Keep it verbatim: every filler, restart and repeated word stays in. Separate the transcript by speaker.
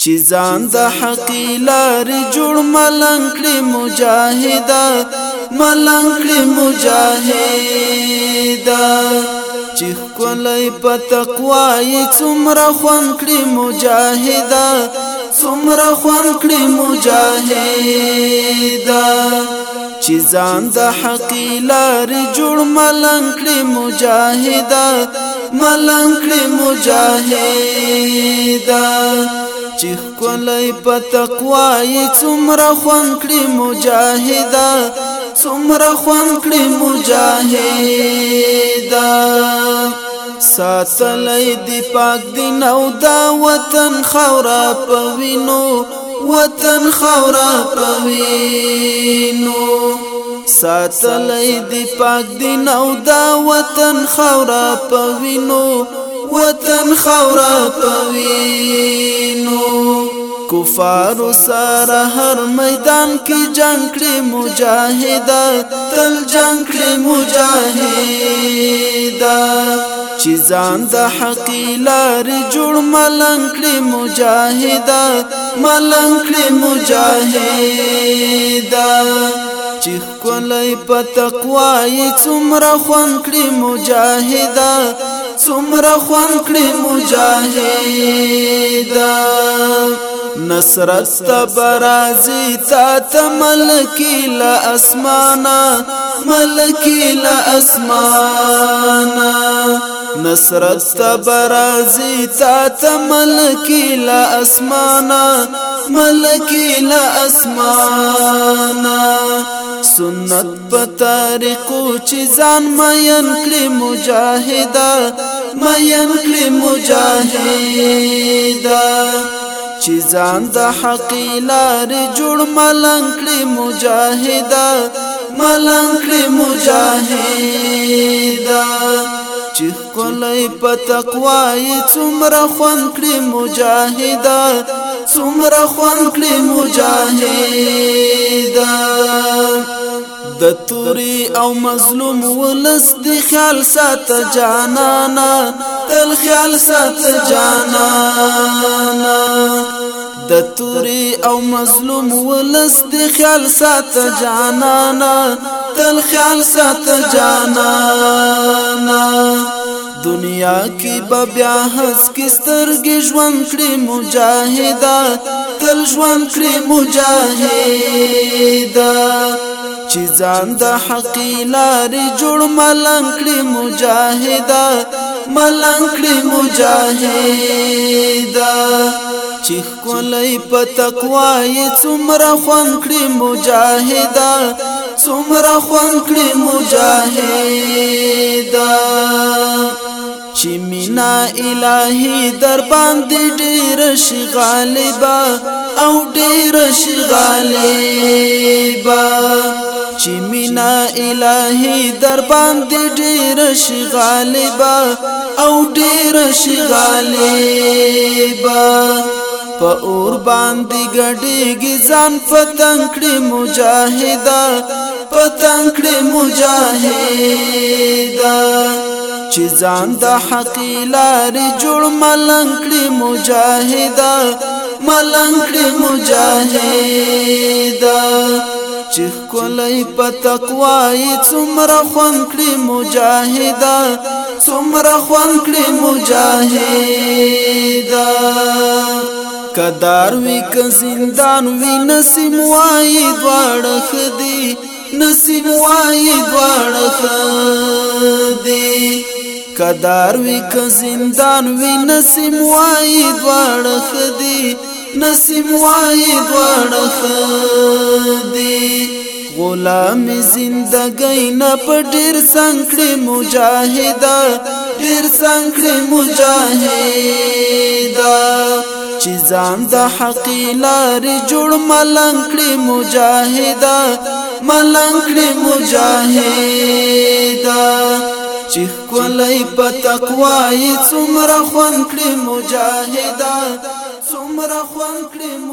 Speaker 1: چې ځان د حق لارې جوړ ملنګ کړي مجاهده ملنګ کړي مجاهده چې ښکلی په تقوا یې څومره خوند کړي مجاهده څومره خوند کړي مجاهده چې ځان د حق لارې جوړ ملنګ کړي مجاهده ملنګ کړي مجاهده چې ښکلی په تقوا یې څومره خوند کړي مجاهده څومره خوند کړي مجاهده ساتلی دی پاک دین او دا وطن خاوره په وینو وطن خاوره په وینو ساتلی دی پاک دین او دا وطن خاوره په وینو وطن خاوره په وینو کفارو سره هر میدان کې جنگ کړي مجاهده تل جنگ کړي مجاهده چې ځان د حق لارې جوړ ملنګ کړي مجاهده ملنګ کړي مجاهده چې ښکلی په تقوا یې څومره خوند کړي مجاهده څومره خوند کړي مجاهده نصرت تبرازی تا تملکی لا اسمانا ملکی لا اسمانا نصرت تبرازی تا تملکی لا اسمانا ملکی لا اسمانا سنت په طریقو چې ځان مین کړي مجاهده مین کړي مجاهده چې ځان د حق لارې جوړ ملنګ کړي مجاهده ملنګ کړي مجاهده چې ښکلی په تقوا یې څومره خوند کړي مجاهده څومره خوند کړي مجاهده د توري او مظلوم ولس دی خیال ساته جانانا تل خیال ساته جانانا د توري او مظلوم ولس دی خیال ساته جانانا تل خیال ساته جانانا دنیا کی بیا هس کی سترګې ژوند کړي مجاهده تل ژوند کړي مجاهده چې ځان د حق لارې جوړ ملنګ کړي مجاهده ملنګ کړي مجاهده چې ښکلی په تقوا یې څومره خوند کړي مجاهده څومره خوند کړي مجاهده چې مینا الهی در باندې ډېر شي غالبا او ډېر شي غالبا چې مینا الهی در باندې ډېر شي غالبا او ډېر شي غالبا په اور باندې ګډېږي ځان پتنګ کړي مجاهده پتنګ کړي مجاهده چې ځان د حق لارې جوړ ملنګ کړي مجاهده ملنګ کړي مجاهده چې ښکلی په تقوا یې څومره خوند کړي مجاهده څومره خوند کړي مجاهده کدار وی که زندان وی نسیم وای دواړه خدي نسیم وای دواړه خدي کدار وی که زندان وی نسیم وای دواړه خدي نسیم وای دواړه خدي غلام زندګۍ نه په ډېر څنګړې مجاهده ډېر څنګړې مجاهده چې ځان د حق لارې جوړ ملنګ کړي مجاهده ملنګ کړي مجاهده چې ښکلی په تقوا یې څومره خوند کړي مجاهده څومره خوند کړي